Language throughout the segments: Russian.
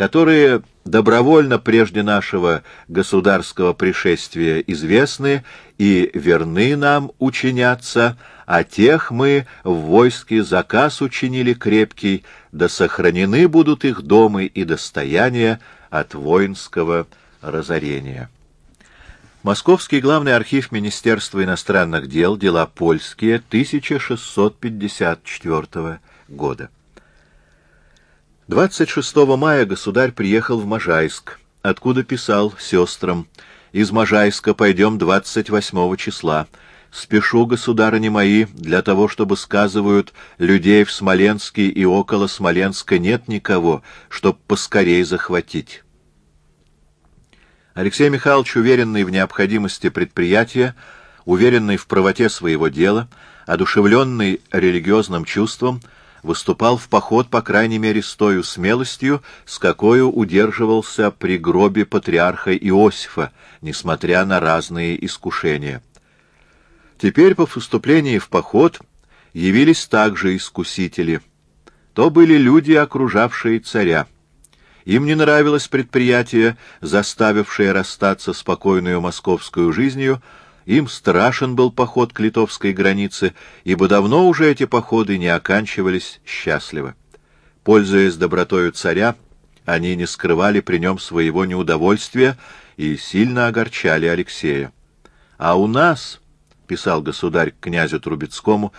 которые добровольно прежде нашего государского пришествия известны и верны нам учинятся, а тех мы в войске заказ учинили крепкий, да сохранены будут их домы и достояния от воинского разорения». Московский главный архив Министерства иностранных дел, дела польские, 1654 года. 26 мая государь приехал в Можайск, откуда писал сестрам: «Из Можайска пойдем 28 числа. Спешу, государыни мои, для того, чтобы, сказывают, людей в Смоленске и около Смоленска нет никого, чтоб поскорей захватить». Алексей Михайлович, уверенный в необходимости предприятия, уверенный в правоте своего дела, одушевленный религиозным чувством, выступал в поход, по крайней мере, с той смелостью, с какой удерживался при гробе патриарха Иосифа, несмотря на разные искушения. Теперь, по вступлении в поход, явились также искусители. То были люди, окружавшие царя. Им не нравилось предприятие, заставившее расстаться спокойную московскую жизнью. Им страшен был поход к литовской границе, ибо давно уже эти походы не оканчивались счастливо. Пользуясь добротою царя, они не скрывали при нем своего неудовольствия и сильно огорчали Алексея. «А у нас, — писал государь к князю Трубецкому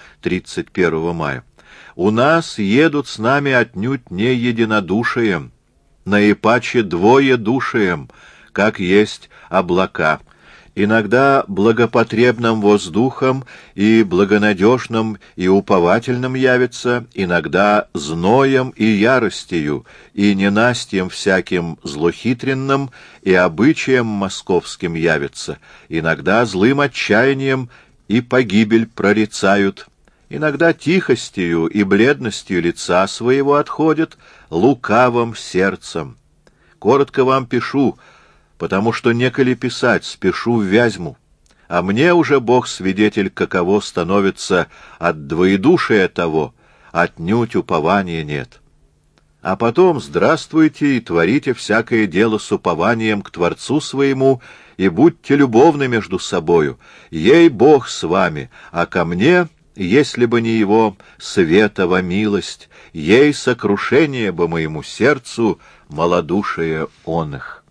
31 мая, — у нас едут с нами отнюдь не единодушием, наипаче двоедушием, как есть облака, иногда благопотребным воздухом и благонадежным и уповательным явится, иногда зноем и яростью, и ненастьем всяким злохитренным и обычаем московским явится, иногда злым отчаянием и погибель прорицают, иногда тихостью и бледностью лица своего отходят, лукавым сердцем. Коротко вам пишу, потому что неколи писать, спешу в Вязьму, а мне уже Бог свидетель, каково становится от двоедушия того, отнюдь упования нет. А потом здравствуйте и творите всякое дело с упованием к Творцу своему, и будьте любовны между собою, ей Бог с вами, а ко мне, если бы не его светова милость, ей сокрушение бы моему сердцу, малодушие он их».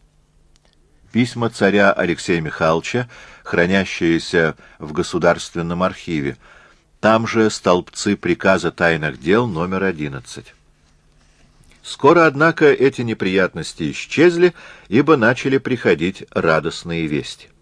Письма царя Алексея Михайловича, хранящиеся в Государственном архиве. Там же столбцы приказа тайных дел номер 11. Скоро, однако, эти неприятности исчезли, ибо начали приходить радостные вести.